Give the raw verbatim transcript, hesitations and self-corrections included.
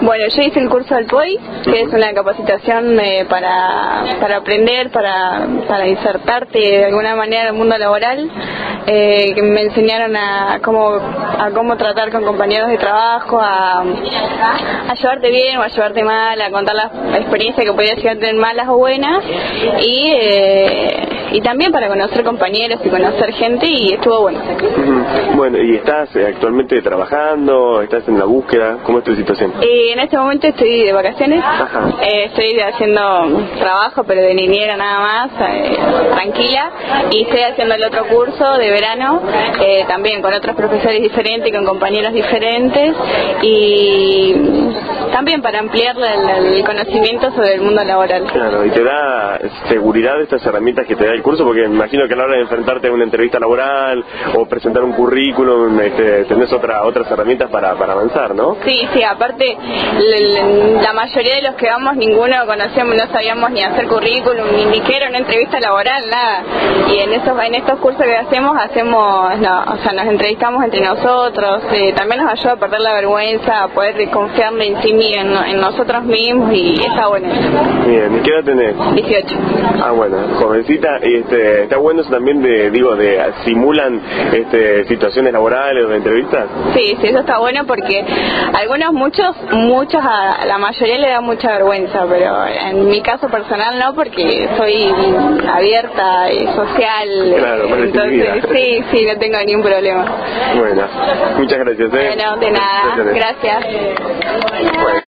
Bueno, yo hice el curso del P O I, que es una capacitación eh, para, para aprender, para, para insertarte de alguna manera en el mundo laboral, eh, que me enseñaron a cómo, a cómo tratar con compañeros de trabajo, a, a llevarte bien o a llevarte mal, a contar las experiencias que podías llegar a tener malas o buenas, y, eh, y también para conocer compañeros y conocer gente, y estuvo bueno. Uh-huh. Bueno, ¿y estás eh, actualmente trabajando? ¿Estás en la búsqueda? ¿Cómo es tu situación? Y en este momento estoy de vacaciones, eh, estoy haciendo trabajo pero de niñera nada más, eh, tranquila, y estoy haciendo el otro curso de verano, eh, también con otros profesores diferentes, con compañeros diferentes, y también para ampliar el, el conocimiento sobre el mundo laboral. Claro, y te da seguridad estas herramientas que te da el curso, porque me imagino que a la hora de enfrentarte a una entrevista laboral o presentar un currículum, este, tenés otra, otras herramientas para, para avanzar, ¿no? Sí, sí, aparte la mayoría de los que vamos, ninguno conocíamos, no sabíamos ni hacer currículum, ni ni qué era una entrevista laboral, nada. Y en estos, en estos cursos que hacemos, hacemos, no, o sea, nos entrevistamos entre nosotros, eh, también nos ayuda a perder la vergüenza, a poder confiar en sí mismos, en, en nosotros mismos, y está bueno. Bien, ¿y qué edad tenés? dieciocho. Ah, bueno, jovencita, y este, está bueno eso también de, digo, de simulan este, situaciones laborales o de entrevistas. Sí, sí, eso está bueno porque algunos, muchos, muchos, a la mayoría le da mucha vergüenza, pero en mi caso personal no, porque soy abierta y social. Claro, entonces sí, sí, no tengo ningún problema. Bueno, muchas gracias. ¿eh? Bueno, de nada, gracias. Bueno.